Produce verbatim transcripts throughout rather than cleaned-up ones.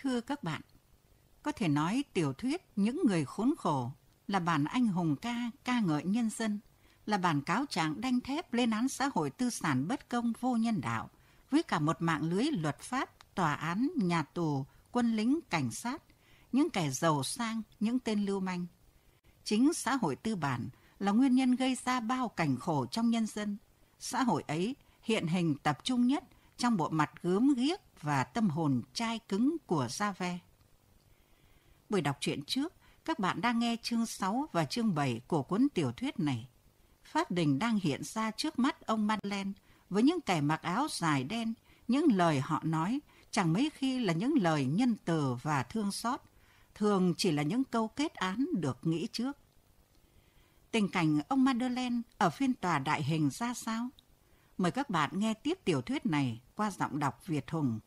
thưa các bạn, có thể nói tiểu thuyết Những người khốn khổ là bản anh hùng ca ca ngợi nhân dân, là bản cáo trạng đanh thép lên án xã hội tư sản bất công vô nhân đạo, với cả một mạng lưới luật pháp, tòa án, nhà tù, quân lính, cảnh sát, những kẻ giàu sang, những tên lưu manh. Chính xã hội tư bản là nguyên nhân gây ra bao cảnh khổ trong nhân dân. Xã hội ấy hiện hình tập trung nhất trong bộ mặt gớm ghiếc và tâm hồn chai cứng của Javert. Buổi đọc truyện trước, các bạn đang nghe chương sáu và chương bảy của cuốn tiểu thuyết này. Pháp đình đang hiện ra trước mắt ông Madeleine với những kẻ mặc áo dài đen, những lời họ nói chẳng mấy khi là những lời nhân từ và thương xót, thường chỉ là những câu kết án được nghĩ trước. Tình cảnh ông Madeleine ở phiên tòa đại hình ra sao? Mời các bạn nghe tiếp tiểu thuyết này qua giọng đọc Việt Hùng.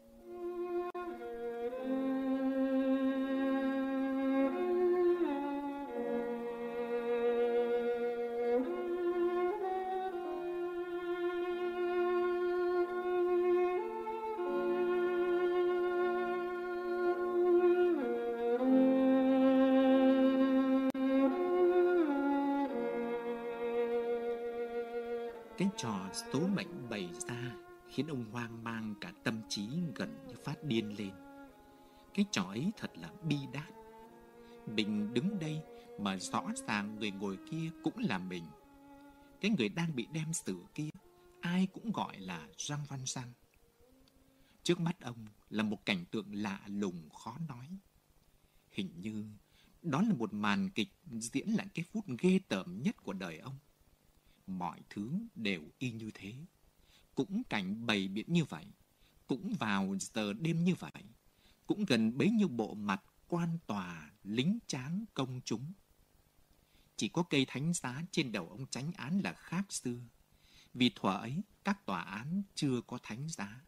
Cái trò số mệnh bày ra khiến ông hoang mang cả tâm trí, gần như phát điên lên. Cái trò ấy thật là bi đát. Mình đứng đây mà rõ ràng người ngồi kia cũng là mình. Cái người đang bị đem xử kia, ai cũng gọi là Jean Valjean. Trước mắt ông là một cảnh tượng lạ lùng khó nói. Hình như đó là một màn kịch diễn lại cái phút ghê tởm nhất của đời ông. Mọi thứ đều y như thế, cũng cảnh bày biện như vậy, cũng vào giờ đêm như vậy, cũng gần bấy nhiêu bộ mặt quan tòa, lính tráng, công chúng. Chỉ có cây thánh giá trên đầu ông chánh án là khác xưa, vì thuở ấy các tòa án chưa có thánh giá.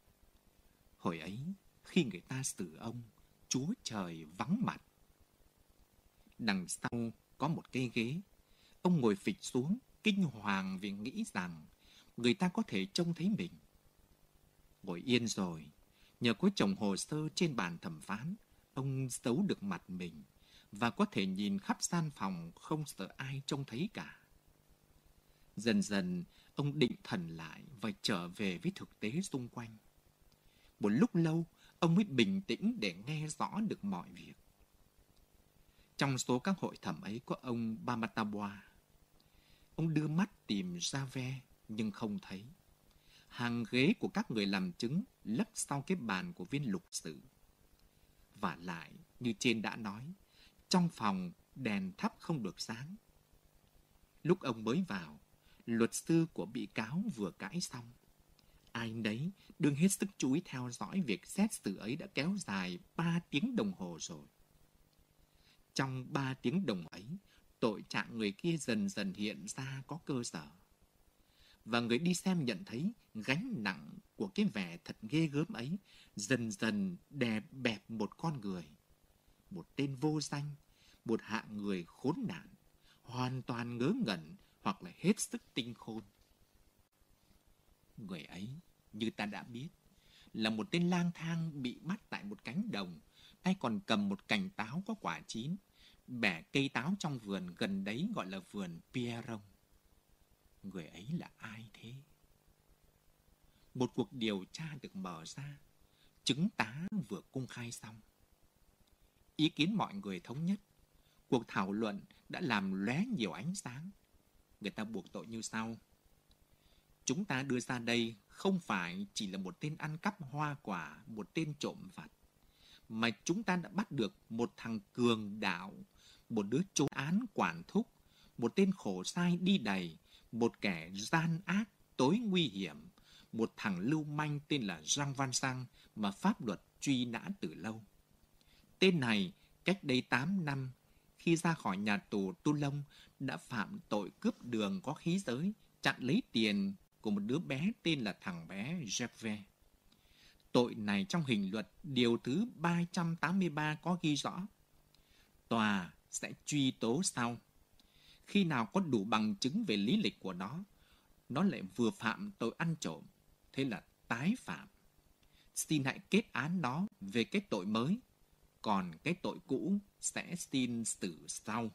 Hồi ấy, khi người ta xử ông, Chúa Trời vắng mặt. Đằng sau có một cây ghế, ông ngồi phịch xuống, kinh hoàng vì nghĩ rằng người ta có thể trông thấy mình. Ngồi yên rồi, nhờ có chồng hồ sơ trên bàn thẩm phán, ông giấu được mặt mình và có thể nhìn khắp gian phòng không sợ ai trông thấy cả. Dần dần, ông định thần lại và trở về với thực tế xung quanh. Một lúc lâu, ông mới bình tĩnh để nghe rõ được mọi việc. Trong số các hội thẩm ấy có ông Bamatabois. Ông đưa mắt tìm Javert nhưng không thấy. Hàng ghế của các người làm chứng lấp sau cái bàn của viên lục sử. Và lại, như trên đã nói, trong phòng đèn thắp không được sáng. Lúc ông mới vào, luật sư của bị cáo vừa cãi xong. Ai nấy đương hết sức chú ý theo dõi việc xét xử ấy đã kéo dài ba tiếng đồng hồ rồi. Trong ba tiếng đồng ấy, tội trạng người kia dần dần hiện ra có cơ sở. Và người đi xem nhận thấy gánh nặng của cái vẻ thật ghê gớm ấy dần dần đè bẹp một con người. Một tên vô danh, một hạng người khốn nạn, hoàn toàn ngớ ngẩn hoặc là hết sức tinh khôn. Người ấy, như ta đã biết, là một tên lang thang bị bắt tại một cánh đồng, tay còn cầm một cành táo có quả chín, bẻ cây táo trong vườn gần đấy gọi là vườn Pierron. Người ấy là ai thế? Một cuộc điều tra được mở ra, chứng tá vừa công khai xong. Ý kiến mọi người thống nhất, cuộc thảo luận đã làm lóe nhiều ánh sáng. Người ta buộc tội như sau. Chúng ta đưa ra đây không phải chỉ là một tên ăn cắp hoa quả, một tên trộm vặt, mà chúng ta đã bắt được một thằng cường đạo, một đứa trốn án quản thúc, một tên khổ sai đi đầy, một kẻ gian ác, tối nguy hiểm, một thằng lưu manh tên là Jean Valjean mà pháp luật truy nã từ lâu. Tên này, cách đây tám năm, khi ra khỏi nhà tù Toulon, đã phạm tội cướp đường có khí giới, chặn lấy tiền của một đứa bé tên là thằng bé Gervais. Tội này trong hình luật điều thứ ba trăm tám mươi ba có ghi rõ. Tòa sẽ truy tố sau. Khi nào có đủ bằng chứng về lý lịch của nó, nó lại vừa phạm tội ăn trộm, thế là tái phạm. xin hãy kết án nó về cái tội mới, còn cái tội cũ sẽ xin xử sau.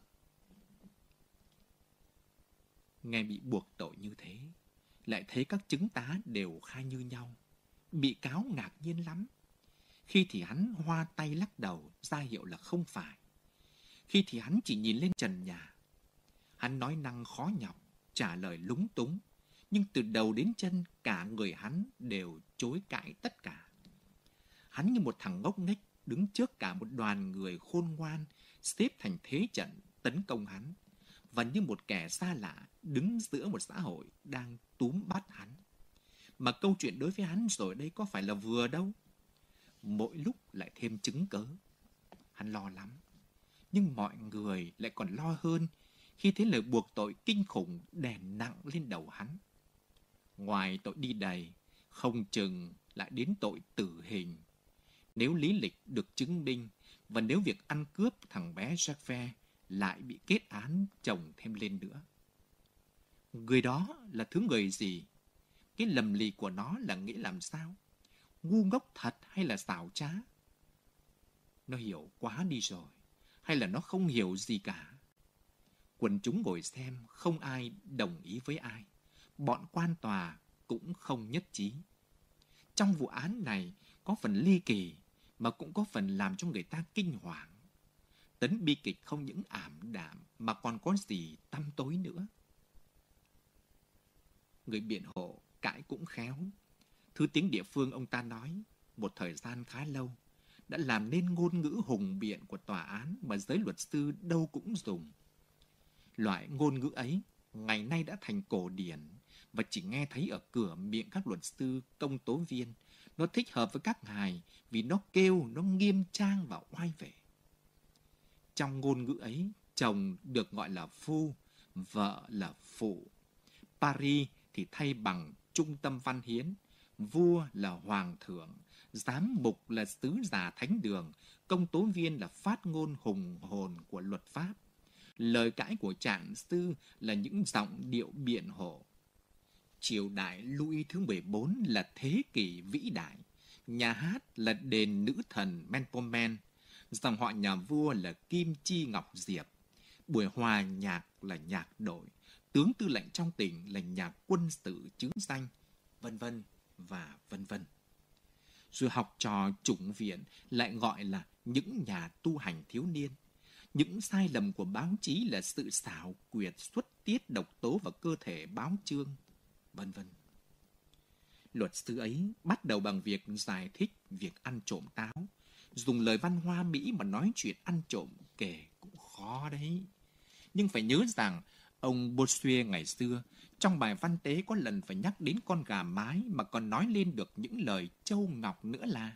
Nghe bị buộc tội như thế, lại thấy các chứng tá đều khai như nhau. Bị cáo ngạc nhiên lắm. Khi thì hắn hoa tay lắc đầu, ra hiệu là không phải. Khi thì hắn chỉ nhìn lên trần nhà. Hắn nói năng khó nhọc, trả lời lúng túng, nhưng từ đầu đến chân cả người hắn đều chối cãi tất cả. Hắn như một thằng ngốc nghếch đứng trước cả một đoàn người khôn ngoan xếp thành thế trận tấn công hắn, và như một kẻ xa lạ đứng giữa một xã hội đang túm bắt hắn. Mà câu chuyện đối với hắn rồi đây có phải là vừa đâu. Mỗi lúc lại thêm chứng cớ. Hắn lo lắm. Nhưng mọi người lại còn lo hơn khi thấy lời buộc tội kinh khủng đè nặng lên đầu hắn. Ngoài tội đi đầy, không chừng lại đến tội tử hình. Nếu lý lịch được chứng minh, và nếu việc ăn cướp thằng bé Jacques lại bị kết án chồng thêm lên nữa. Người đó là thứ người gì? Cái lầm lì của nó là nghĩa làm sao? Ngu ngốc thật hay là xảo trá? Nó hiểu quá đi rồi, hay là nó không hiểu gì cả? Quần chúng ngồi xem, không ai đồng ý với ai. Bọn quan tòa cũng không nhất trí. Trong vụ án này có phần ly kỳ, mà cũng có phần làm cho người ta kinh hoàng. Tấn bi kịch không những ảm đạm mà còn có gì tăm tối nữa. Người biện hộ cãi cũng khéo. Thứ tiếng địa phương ông ta nói, một thời gian khá lâu, đã làm nên ngôn ngữ hùng biện của tòa án mà giới luật sư đâu cũng dùng. Loại ngôn ngữ ấy ngày nay đã thành cổ điển và chỉ nghe thấy ở cửa miệng các luật sư công tố viên. Nó thích hợp với các ngài vì nó kêu, nó nghiêm trang và oai vệ. Trong ngôn ngữ ấy, chồng được gọi là phu, vợ là phụ. Paris thì thay bằng trung tâm văn hiến, vua là hoàng thượng, giám mục là sứ giả thánh đường, công tố viên là phát ngôn hùng hồn của luật pháp. Lời cãi của trạng sư là những giọng điệu biện hộ. Triều đại Louis thứ mười bốn là thế kỷ vĩ đại. Nhà hát là đền nữ thần Melpomene. Dòng họ nhà vua là Kim Chi Ngọc Diệp. Buổi hòa nhạc là nhạc đội. Tướng tư lệnh trong tỉnh là nhạc quân sự chứ danh, vân vân và vân vân. Rồi học trò chủng viện lại gọi là những nhà tu hành thiếu niên. Những sai lầm của báo chí là sự xảo quyệt xuất tiết độc tố vào cơ thể báo chương, vân vân. Luật sư ấy bắt đầu bằng việc giải thích việc ăn trộm táo. Dùng lời văn hoa Mỹ mà nói chuyện ăn trộm kể cũng khó đấy. Nhưng phải nhớ rằng ông Bossuet ngày xưa trong bài văn tế có lần phải nhắc đến con gà mái mà còn nói lên được những lời châu ngọc nữa là.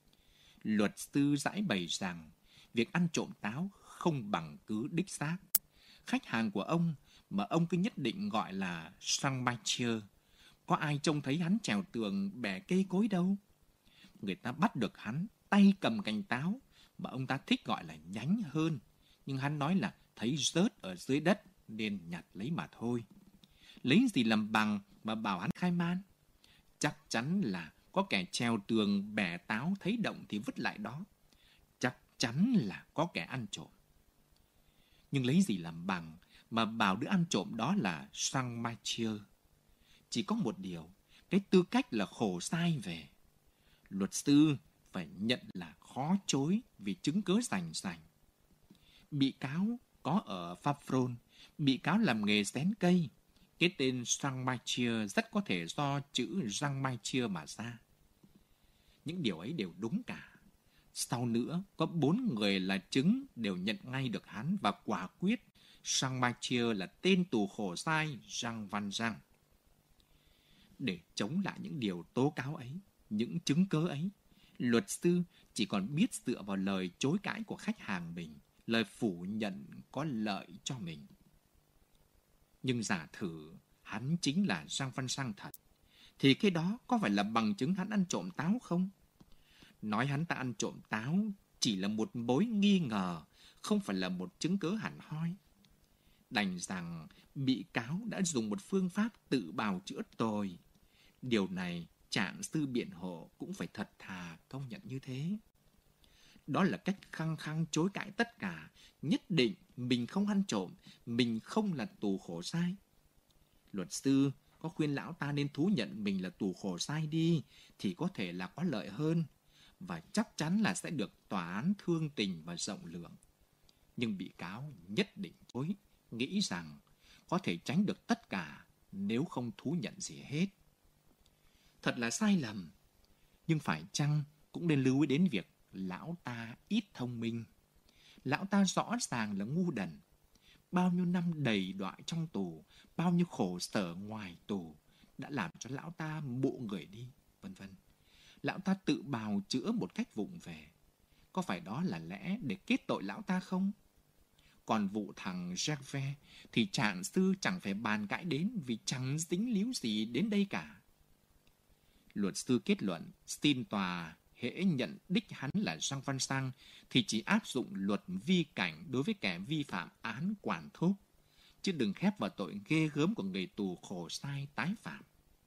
Luật sư giải bày rằng việc ăn trộm táo không bằng cứ đích xác. Khách hàng của ông mà ông cứ nhất định gọi là Saint-Mathieu, có ai trông thấy hắn trèo tường bẻ cây cối đâu. Người ta bắt được hắn tay cầm cành táo mà ông ta thích gọi là nhánh hơn, nhưng hắn nói là thấy rớt ở dưới đất nên nhặt lấy mà thôi. Lấy gì làm bằng mà bảo hắn khai man? Chắc chắn là có kẻ trèo tường bẻ táo thấy động thì vứt lại đó. Chắc chắn là có kẻ ăn trộm. Nhưng lấy gì làm bằng mà bảo đứa ăn trộm đó là Saint-Mathieu? Chỉ có một điều, cái tư cách là khổ sai về. Luật sư phải nhận là khó chối vì chứng cớ rành rành. Bị cáo có ở Favron, bị cáo làm nghề xén cây. Cái tên Saint-Mathieu rất có thể do chữ Jean-Mathieu mà ra. Những điều ấy đều đúng cả. Sau nữa, có bốn người là chứng đều nhận ngay được hắn và quả quyết Saint-Mathieu là tên tù khổ sai Jean Valjean. Để chống lại những điều tố cáo ấy, những chứng cớ ấy, luật sư chỉ còn biết dựa vào lời chối cãi của khách hàng mình, lời phủ nhận có lợi cho mình. Nhưng giả thử hắn chính là Jean Valjean thật, thì cái đó có phải là bằng chứng hắn ăn trộm táo không? Nói hắn ta ăn trộm táo chỉ là một mối nghi ngờ, không phải là một chứng cớ hẳn hoi. Đành rằng bị cáo đã dùng một phương pháp tự bào chữa tội. Điều này Trạng sư biện hộ cũng phải thật thà công nhận như thế. Đó là cách khăng khăng chối cãi tất cả, nhất định mình không ăn trộm, mình không là tù khổ sai. Luật sư có khuyên lão ta nên thú nhận mình là tù khổ sai đi thì có thể là có lợi hơn, và chắc chắn là sẽ được tòa án thương tình và rộng lượng. Nhưng bị cáo nhất định chối, nghĩ rằng có thể tránh được tất cả nếu không thú nhận gì hết. Thật là sai lầm, nhưng phải chăng cũng nên lưu ý đến việc lão ta ít thông minh. Lão ta rõ ràng là ngu đần. Bao nhiêu năm đầy đọa trong tù, bao nhiêu khổ sở ngoài tù đã làm cho lão ta bộ người đi, vân vân. Lão ta tự bào chữa một cách vụng về. Có phải đó là lẽ để kết tội lão ta không? Còn vụ thằng Gervais thì trạng sư chẳng phải bàn cãi đến vì chẳng dính líu gì đến đây cả. Luật sư kết luận xin tòa hễ nhận đích hắn là Jean Văn Sang thì chỉ áp dụng luật vi cảnh đối với kẻ vi phạm án quản thúc, chứ đừng khép vào tội ghê gớm của người tù khổ sai tái phạm.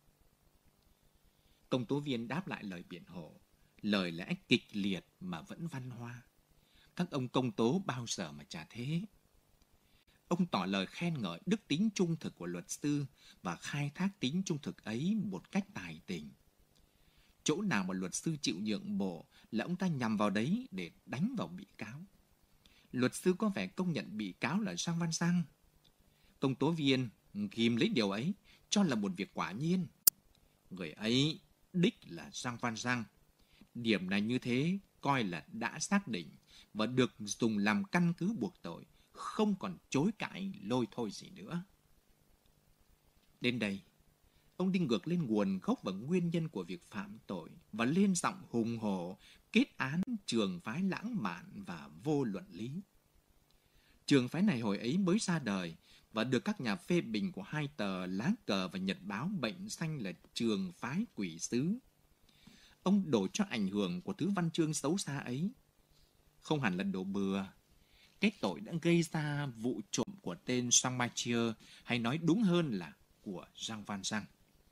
Công tố viên đáp lại lời biện hộ, lời lẽ kịch liệt mà vẫn văn hoa. Các ông công tố bao giờ mà chả thế. Ông tỏ lời khen ngợi đức tính trung thực của luật sư và khai thác tính trung thực ấy một cách tài tình. Chỗ nào mà luật sư chịu nhượng bộ là ông ta nhằm vào đấy để đánh vào bị cáo. Luật sư có vẻ công nhận bị cáo là Jean Văn Sang. Công tố viên ghim lấy điều ấy, cho là một việc quả nhiên. Người ấy đích là Jean Văn Sang. Điểm này như thế coi là đã xác định và được dùng làm căn cứ buộc tội, không còn chối cãi lôi thôi gì nữa. Đến đây, ông đi ngược lên nguồn gốc và nguyên nhân của việc phạm tội và lên giọng hùng hổ kết án trường phái lãng mạn và vô luận lý. Trường phái này hồi ấy mới ra đời và được các nhà phê bình của hai tờ Lá Cờ và Nhật Báo mệnh danh là trường phái quỷ sứ. Ông đổ cho ảnh hưởng của thứ văn chương xấu xa ấy. Không hẳn là đổ bừa. Cái tội đã gây ra vụ trộm của tên Jean Mathieu, hay nói đúng hơn là của Jean Văn Sang.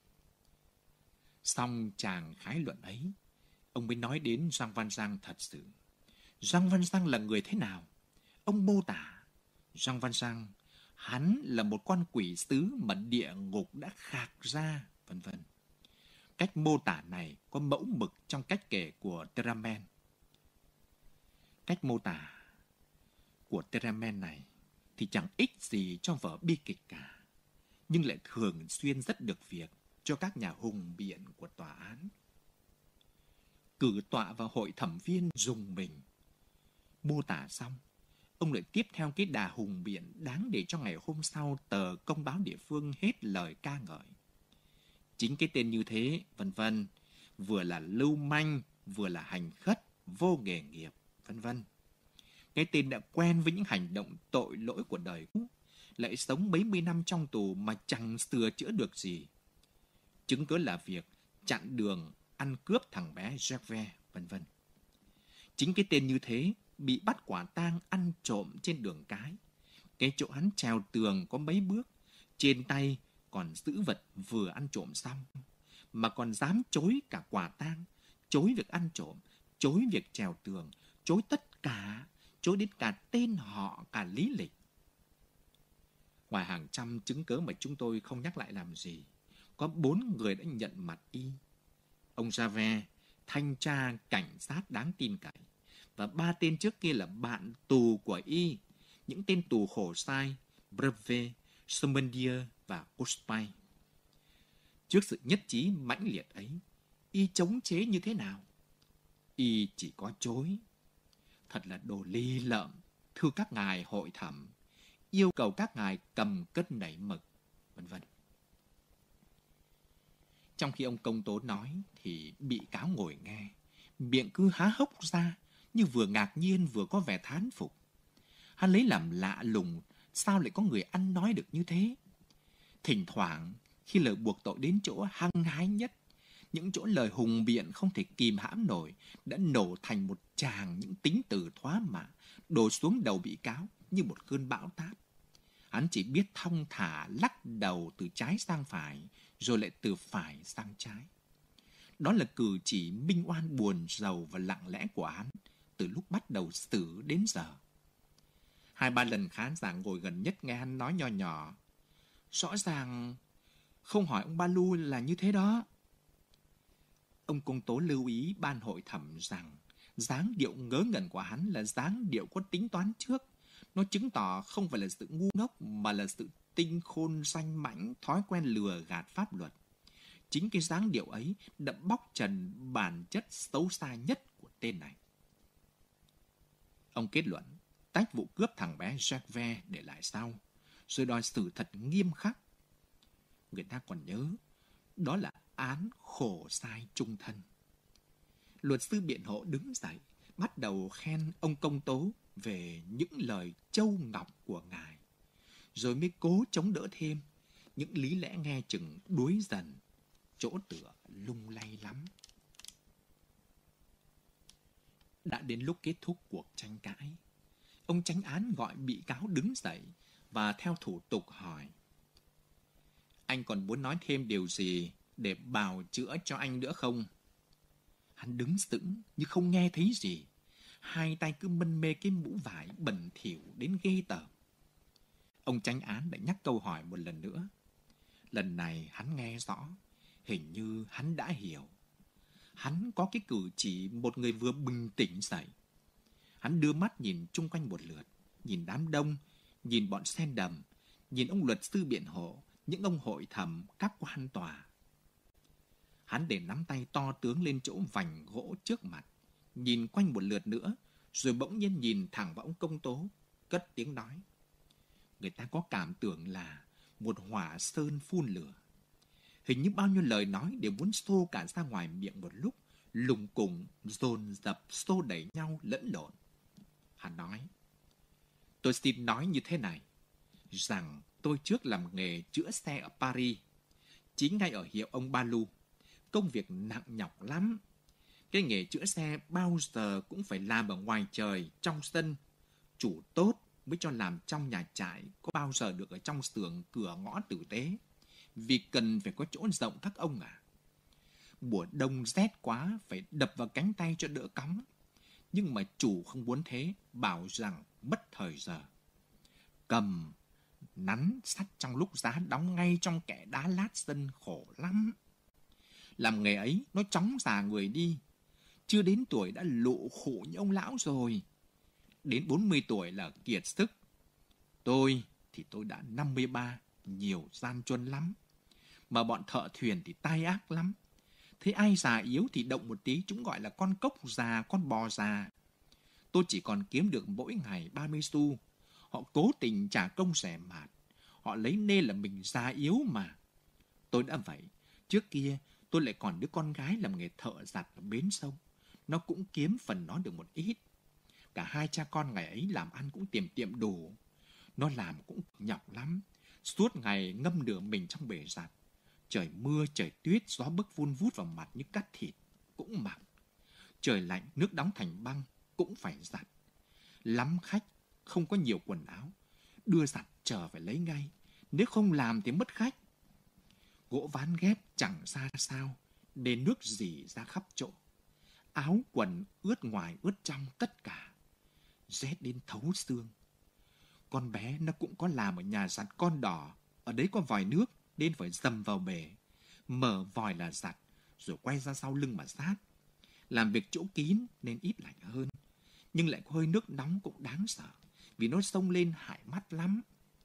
Xong chàng khái luận ấy, ông mới nói đến Jean Văn Sang thật sự. Jean Văn Sang là người thế nào? Ông mô tả Jean Văn Sang, hắn là một con quỷ sứ mà địa ngục đã khạc ra, vân vân. Cách mô tả này có mẫu mực trong cách kể của Teramen. Cách mô tả của Teramen này thì chẳng ích gì cho vở bi kịch cả, nhưng lại thường xuyên rất được việc cho các nhà hùng biện của tòa án. Cử tọa và hội thẩm viên dùng mình. Mô tả xong, ông lại tiếp theo cái đà hùng biện đáng để cho ngày hôm sau tờ Công báo địa phương hết lời ca ngợi. Chính cái tên như thế, vân vân, vừa là lưu manh, vừa là hành khất, vô nghề nghiệp, vân vân. Cái tên đã quen với những hành động tội lỗi của đời cũ, lại sống mấy mươi năm trong tù mà chẳng sửa chữa được gì. Chứng cớ là việc chặn đường, ăn cướp thằng bé Gervais, vân vân. Chính cái tên như thế bị bắt quả tang ăn trộm trên đường cái. Cái chỗ hắn trèo tường có mấy bước, trên tay còn giữ vật vừa ăn trộm xong, mà còn dám chối cả quả tang, chối việc ăn trộm, chối việc trèo tường, chối tất cả, chối đến cả tên họ, cả lý lịch. Ngoài hàng trăm chứng cớ mà chúng tôi không nhắc lại làm gì, có bốn người đã nhận mặt y. Ông Javert, thanh tra cảnh sát đáng tin cậy, và ba tên trước kia là bạn tù của y, những tên tù khổ sai, Brevet, Semendier và Cospay. Trước sự nhất trí mãnh liệt ấy, y chống chế như thế nào? Y chỉ có chối. Thật là đồ ly lợm, thưa các ngài hội thẩm, yêu cầu các ngài cầm cân nảy mực, vân vân. Trong khi ông công tố nói thì bị cáo ngồi nghe, miệng cứ há hốc ra như vừa ngạc nhiên vừa có vẻ thán phục. Hắn lấy làm lạ lùng sao lại có người ăn nói được như thế. Thỉnh thoảng khi lời buộc tội đến chỗ hăng hái nhất, những chỗ lời hùng biện không thể kìm hãm nổi đã nổ thành một tràng những tính từ thoá mạ đổ xuống đầu bị cáo như một cơn bão táp. Hắn chỉ biết thong thả lắc đầu từ trái sang phải, rồi lại từ phải sang trái. Đó là cử chỉ minh oan buồn rầu và lặng lẽ của hắn từ lúc bắt đầu xử đến giờ. Hai ba lần khán giả ngồi gần nhất nghe hắn nói nho nhỏ. Rõ ràng không hỏi ông Ba Lu là như thế đó. Ông công tố lưu ý ban hội thẩm rằng dáng điệu ngớ ngẩn của hắn là dáng điệu có tính toán trước. Nó chứng tỏ không phải là sự ngu ngốc mà là sự tinh khôn danh mãnh, thói quen lừa gạt pháp luật. Chính cái dáng điệu ấy đã bóc trần bản chất xấu xa nhất của tên này. Ông kết luận tách vụ cướp thằng bé Jacques để lại sau, rồi đòi xử thật nghiêm khắc. Người ta còn nhớ, đó là án khổ sai chung thân. Luật sư biện hộ đứng dậy, bắt đầu khen ông công tố về những lời châu ngọc của ngài, rồi mới cố chống đỡ thêm những lý lẽ nghe chừng đuối dần, chỗ tựa lung lay lắm. Đã đến lúc kết thúc cuộc tranh cãi, ông chánh án gọi bị cáo đứng dậy và theo thủ tục hỏi: Anh còn muốn nói thêm điều gì để bào chữa cho anh nữa không? Hắn đứng sững như không nghe thấy gì, hai tay cứ mân mê cái mũ vải bẩn thỉu đến ghê tởm. Ông chánh án đã nhắc câu hỏi một lần nữa. Lần này hắn nghe rõ, hình như hắn đã hiểu. Hắn có cái cử chỉ một người vừa bừng tỉnh dậy. Hắn đưa mắt nhìn chung quanh một lượt, nhìn đám đông, nhìn bọn sen đầm, nhìn ông luật sư biện hộ, những ông hội thẩm, các quan tòa. Hắn để nắm tay to tướng lên chỗ vành gỗ trước mặt, nhìn quanh một lượt nữa, rồi bỗng nhiên nhìn thẳng vào ông công tố, cất tiếng nói. Người ta có cảm tưởng là một hỏa sơn phun lửa. Hình như bao nhiêu lời nói đều muốn xô cả ra ngoài miệng một lúc, lùng cùng, dồn dập, xô đẩy nhau lẫn lộn. Hắn nói, tôi xin nói như thế này, rằng tôi trước làm nghề chữa xe ở Paris, chính ngay ở hiệu ông Ba Lu. Công việc nặng nhọc lắm. Cái nghề chữa xe bao giờ cũng phải làm ở ngoài trời, trong sân. Chủ tốt mới cho làm trong nhà trại, có bao giờ được ở trong xưởng cửa ngõ tử tế. Vì cần phải có chỗ rộng các ông à. Mùa đông rét quá, phải đập vào cánh tay cho đỡ cóng. Nhưng mà chủ không muốn thế, bảo rằng mất thời giờ. Cầm, nắn sắt trong lúc giá đóng ngay trong kẽ đá lát sân khổ lắm. Làm nghề ấy nó chóng già người đi. Chưa đến tuổi đã lộ khổ như ông lão rồi. Đến bốn mươi tuổi là kiệt sức. Tôi thì tôi đã năm mươi ba, nhiều gian truân lắm. Mà bọn thợ thuyền thì tai ác lắm. Thế ai già yếu thì động một tí chúng gọi là con cốc già, con bò già. Tôi chỉ còn kiếm được mỗi ngày ba mươi xu. Họ cố tình trả công rẻ mạt. Họ lấy nê là mình già yếu mà. Tôi đã vậy. Trước kia tôi lại còn đứa con gái làm nghề thợ giặt ở bến sông. Nó cũng kiếm phần nó được một ít. Cả hai cha con ngày ấy làm ăn cũng tiệm tiệm đủ. Nó làm cũng nhọc lắm. Suốt ngày ngâm nửa mình trong bể giặt. Trời mưa, trời tuyết, gió bấc vun vút vào mặt như cắt thịt, cũng mặc. Trời lạnh, nước đóng thành băng, cũng phải giặt. Lắm khách, không có nhiều quần áo. Đưa giặt chờ phải lấy ngay. Nếu không làm thì mất khách. Gỗ ván ghép chẳng ra sao, nên nước rỉ ra khắp chỗ. Áo quần ướt ngoài ướt trong tất cả. Rét đến thấu xương. Con bé nó cũng có làm ở nhà giặt Con Đỏ. Ở đấy có vòi nước, nên phải dầm vào bể. Mở vòi là giặt, rồi quay ra sau lưng mà sát. Làm việc chỗ kín nên ít lạnh hơn. Nhưng lại có hơi nước nóng cũng đáng sợ, vì nó xông lên hại mắt lắm.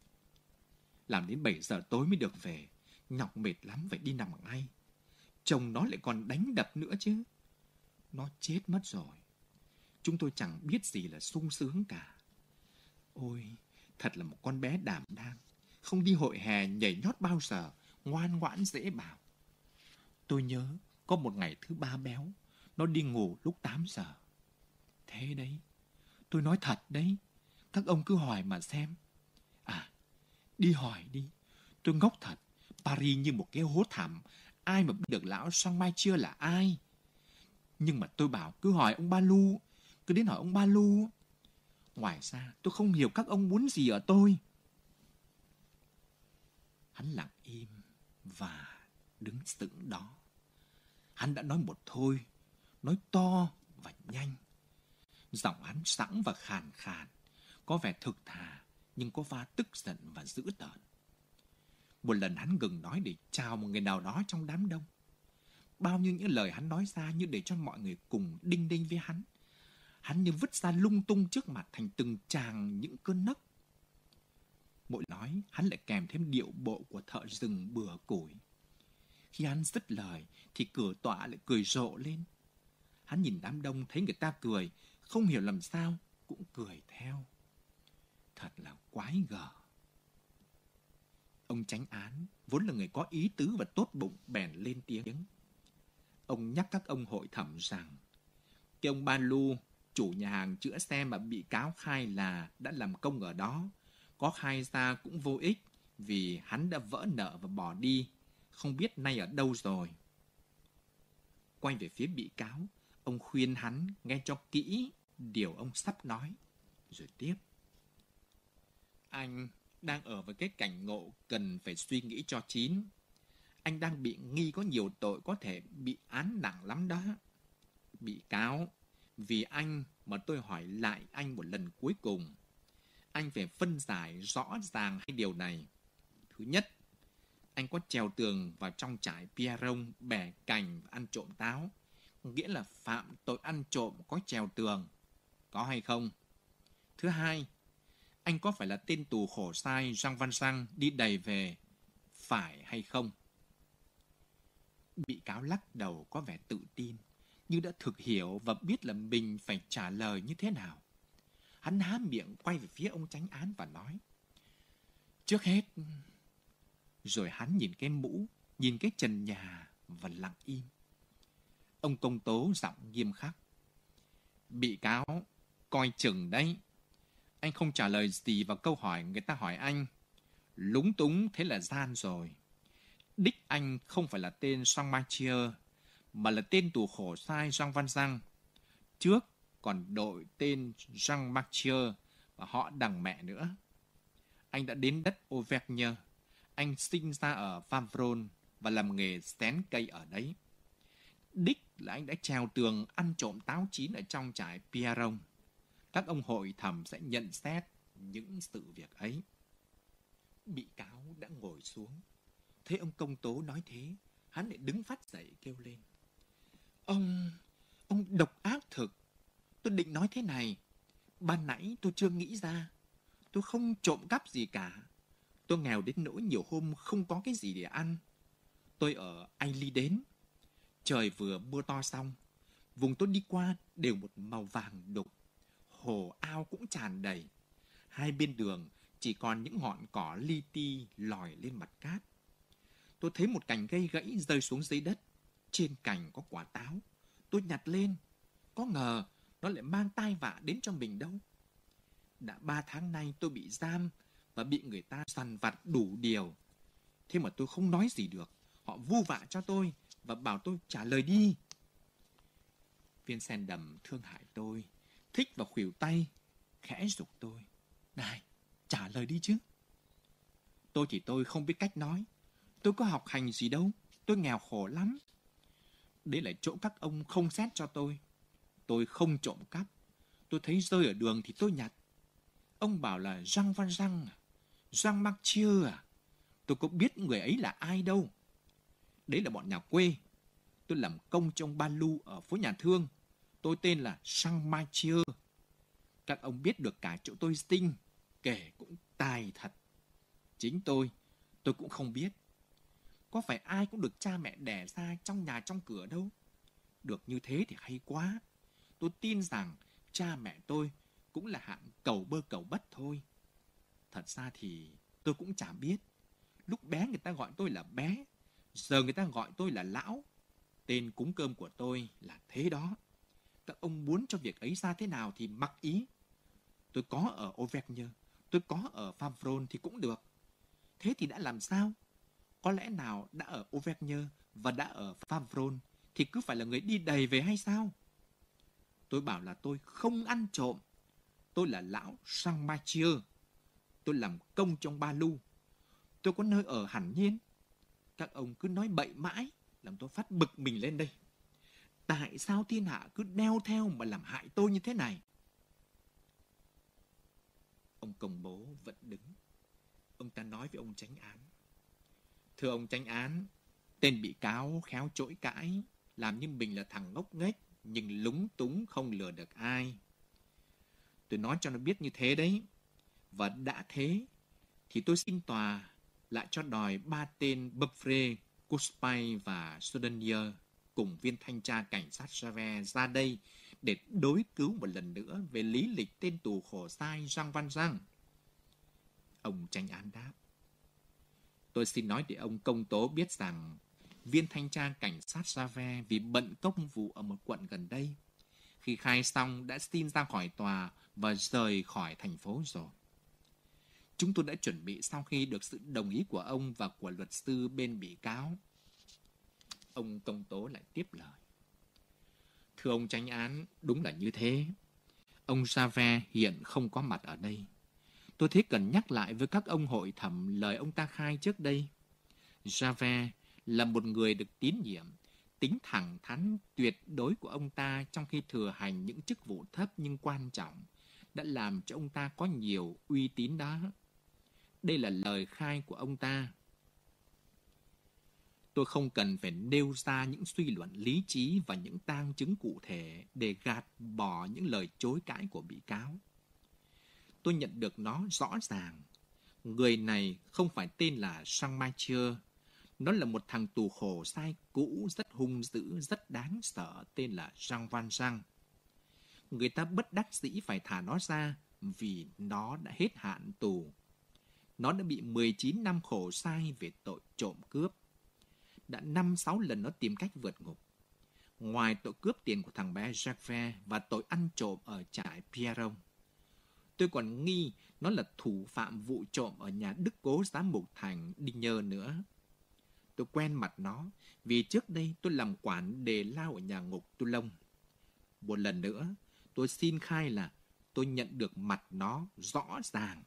Làm đến bảy giờ tối mới được về. Nhọc mệt lắm phải đi nằm ngay. Chồng nó lại còn đánh đập nữa chứ. Nó chết mất rồi. Chúng tôi chẳng biết gì là sung sướng cả. Ôi, thật là một con bé đảm đang. Không đi hội hè nhảy nhót bao giờ, ngoan ngoãn dễ bảo. Tôi nhớ có một ngày thứ ba béo, nó đi ngủ lúc tám giờ. Thế đấy, tôi nói thật đấy. Các ông cứ hỏi mà xem. À, đi hỏi đi. Tôi ngốc thật. Paris như một cái hố thẳm. Ai mà biết được lão Sang Mai chưa là ai. Nhưng mà tôi bảo cứ hỏi ông Ba Lu. Cứ đến hỏi ông Ba Lu. Ngoài ra tôi không hiểu các ông muốn gì ở tôi. Hắn lặng im và đứng sững đó. Hắn đã nói một thôi, nói to và nhanh. Giọng hắn sẵn và khàn khàn, có vẻ thực thà, nhưng có pha tức giận và dữ tợn. Một lần hắn ngừng nói để chào một người nào đó trong đám đông. Bao nhiêu những lời hắn nói ra như để cho mọi người cùng đinh đinh với hắn. Hắn như vứt ra lung tung trước mặt thành từng tràng những cơn nấc. Mỗi nói, hắn lại kèm thêm điệu bộ của thợ rừng bừa củi. Khi hắn dứt lời, thì cửa tọa lại cười rộ lên. Hắn nhìn đám đông thấy người ta cười, không hiểu làm sao, cũng cười theo. Thật là quái gở. Ông chánh án, vốn là người có ý tứ và tốt bụng, bèn lên tiếng. Ông nhắc các ông hội thẩm rằng, cái ông Ba Lu, chủ nhà hàng chữa xe mà bị cáo khai là đã làm công ở đó, có khai ra cũng vô ích, vì hắn đã vỡ nợ và bỏ đi, không biết nay ở đâu rồi. Quay về phía bị cáo, ông khuyên hắn nghe cho kỹ điều ông sắp nói, rồi tiếp. Anh đang ở với cái cảnh ngộ cần phải suy nghĩ cho chín. Anh đang bị nghi có nhiều tội, có thể bị án nặng lắm đó. Bị cáo, vì anh mà tôi hỏi lại anh một lần cuối cùng. Anh phải phân giải rõ ràng hai điều này. Thứ nhất, anh có trèo tường vào trong trại Pierron, bẻ cành và ăn trộm táo, nghĩa là phạm tội ăn trộm có trèo tường, có hay không? Thứ hai, anh có phải là tên tù khổ sai Jean Valjean đi đầy về, phải hay không? Bị cáo lắc đầu có vẻ tự tin, như đã thực hiểu và biết là mình phải trả lời như thế nào. Hắn há miệng quay về phía ông chánh án và nói. Trước hết... Rồi hắn nhìn cái mũ, nhìn cái trần nhà và lặng im. Ông công tố giọng nghiêm khắc. Bị cáo, coi chừng đấy. Anh không trả lời gì vào câu hỏi người ta hỏi anh. Lúng túng thế là gian rồi. Đích anh không phải là tên Jean Mathieu, mà là tên tù khổ sai Jean Valjean. Trước còn đội tên Jean Mathieu và họ đằng mẹ nữa. Anh đã đến đất Auvergne. Anh sinh ra ở Favron và làm nghề xén cây ở đấy. Đích là anh đã trèo tường ăn trộm táo chín ở trong trại Pierron. Các ông hội thẩm sẽ nhận xét những sự việc ấy. Bị cáo đã ngồi xuống. Thấy ông công tố nói thế, hắn lại đứng phát dậy kêu lên. Ông, ông độc ác thực. Tôi định nói thế này. Ban nãy tôi chưa nghĩ ra. Tôi không trộm cắp gì cả. Tôi nghèo đến nỗi nhiều hôm không có cái gì để ăn. Tôi ở Ailly đến. Trời vừa mưa to xong. Vùng tôi đi qua đều một màu vàng đục. Hồ ao cũng tràn đầy. Hai bên đường chỉ còn những ngọn cỏ li ti lòi lên mặt cát. Tôi thấy một cành cây gãy rơi xuống dưới đất. Trên cành có quả táo. Tôi nhặt lên. Có ngờ nó lại mang tai vạ đến cho mình đâu. Đã ba tháng nay tôi bị giam và bị người ta sằn vặt đủ điều. Thế mà tôi không nói gì được. Họ vu vạ cho tôi và bảo tôi trả lời đi. Viên sen đầm thương hại tôi, thích và khuỷu tay, khẽ giục tôi. Này, trả lời đi chứ. Tôi thì tôi không biết cách nói. Tôi có học hành gì đâu. Tôi nghèo khổ lắm. Đấy là chỗ các ông không xét cho tôi. Tôi không trộm cắp. Tôi thấy rơi ở đường thì tôi nhặt. Ông bảo là Jean Valjean à? Jean Mathieu à? Tôi có biết người ấy là ai đâu. Đấy là bọn nhà quê. Tôi làm công cho ông Ba Lu ở phố nhà thương. Tôi tên là Jean Mathieu. Các ông biết được cả chỗ tôi sinh, kể cũng tài thật. Chính tôi, tôi cũng không biết. Có phải ai cũng được cha mẹ đẻ ra trong nhà trong cửa đâu. Được như thế thì hay quá. Tôi tin rằng cha mẹ tôi cũng là hạng cầu bơ cầu bất thôi. Thật ra thì tôi cũng chả biết. Lúc bé người ta gọi tôi là bé, giờ người ta gọi tôi là lão. Tên cúng cơm của tôi là thế đó. Các ông muốn cho việc ấy ra thế nào thì mặc ý. Tôi có ở Auvergne, tôi có ở Favron thì cũng được. Thế thì đã làm sao? Có lẽ nào đã ở Auvergne và đã ở Favron thì cứ phải là người đi đầy về hay sao? Tôi bảo là tôi không ăn trộm. Tôi là lão Jean Mathieu. Tôi làm công trong Ba Lu. Tôi có nơi ở hẳn nhiên. Các ông cứ nói bậy mãi, làm tôi phát bực mình lên đây. Tại sao thiên hạ cứ đeo theo mà làm hại tôi như thế này? Ông công bố vẫn đứng. Ông ta nói với ông chánh án: Thưa ông chánh án, tên bị cáo khéo chối cãi, làm như mình là thằng ngốc nghếch, nhưng lúng túng không lừa được ai. Tôi nói cho nó biết như thế đấy. Và đã thế, thì tôi xin tòa lại cho đòi ba tên Buffre, Cuspay và Sodenier cùng viên thanh tra cảnh sát Javert ra đây để đối cứu một lần nữa về lý lịch tên tù khổ sai Jean Valjean. Ông chánh án đáp: Tôi xin nói để ông công tố biết rằng viên thanh tra cảnh sát Javert vì bận công vụ ở một quận gần đây, khi khai xong đã xin ra khỏi tòa và rời khỏi thành phố rồi. Chúng tôi đã chuẩn bị sau khi được sự đồng ý của ông và của luật sư bên bị cáo. Ông công tố lại tiếp lời: Thưa ông chánh án, đúng là như thế. Ông Javert hiện không có mặt ở đây. Tôi thấy cần nhắc lại với các ông hội thẩm lời ông ta khai trước đây. Javert là một người được tín nhiệm. Tính thẳng thắn tuyệt đối của ông ta trong khi thừa hành những chức vụ thấp nhưng quan trọng đã làm cho ông ta có nhiều uy tín đó. Đây là lời khai của ông ta. Tôi không cần phải nêu ra những suy luận lý trí và những tang chứng cụ thể để gạt bỏ những lời chối cãi của bị cáo. Tôi nhận được nó rõ ràng. Người này không phải tên là Jean-Mathieu. Nó là một thằng tù khổ sai cũ, rất hung dữ, rất đáng sợ, tên là Jean Valjean. Người ta bất đắc dĩ phải thả nó ra vì nó đã hết hạn tù. Nó đã bị mười chín năm khổ sai về tội trộm cướp. Đã năm sáu lần nó tìm cách vượt ngục. Ngoài tội cướp tiền của thằng bé Jacques và tội ăn trộm ở trại Pierron, tôi còn nghi nó là thủ phạm vụ trộm ở nhà Đức Cố giám mục thành Digne nữa. Tôi quen mặt nó vì trước đây tôi làm quản đề lao ở nhà ngục Toulon. Một lần nữa, tôi xin khai là tôi nhận được mặt nó rõ ràng.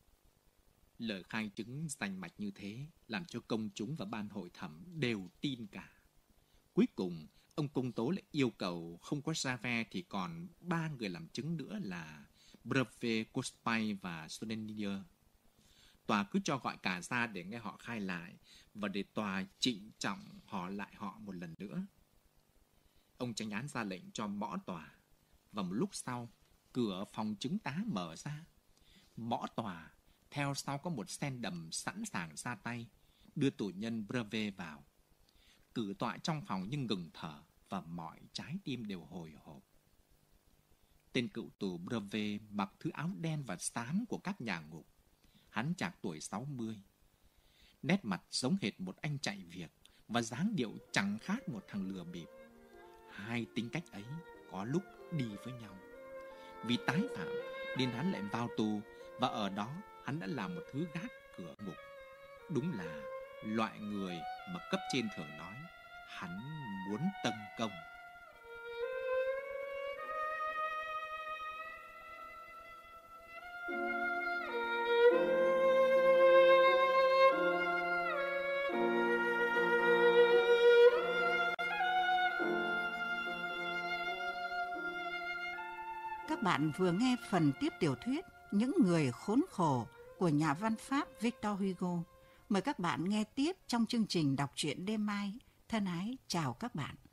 Lời khai chứng rành mạch như thế làm cho công chúng và ban hội thẩm đều tin cả. Cuối cùng, ông công tố lại yêu cầu không có Javert thì còn ba người làm chứng nữa là Brevet, Cuspay và Sodenier. Tòa cứ cho gọi cả ra để nghe họ khai lại và để tòa trịnh trọng hỏi lại họ một lần nữa. Ông chánh án ra lệnh cho mõ tòa và một lúc sau, cửa phòng chứng tá mở ra. Mõ tòa theo sau có một sen đầm sẵn sàng ra tay, đưa tù nhân Brevet vào. Cử tọa trong phòng nhưng ngừng thở và mọi trái tim đều hồi hộp. Tên cựu tù Brevet mặc thứ áo đen và xám của các nhà ngục. Hắn chạc tuổi sáu mươi. Nét mặt giống hệt một anh chạy việc và dáng điệu chẳng khác một thằng lừa bịp. Hai tính cách ấy có lúc đi với nhau. Vì tái phạm nên hắn lại vào tù và ở đó hắn đã làm một thứ gác cửa ngục. Đúng là loại người mà cấp trên thường nói hắn muốn tấn công. Các bạn vừa nghe phần tiếp tiểu thuyết Những người khốn khổ của nhà văn Pháp Victor Hugo. Mời các bạn nghe tiếp trong chương trình đọc truyện đêm mai. Thân ái chào các bạn.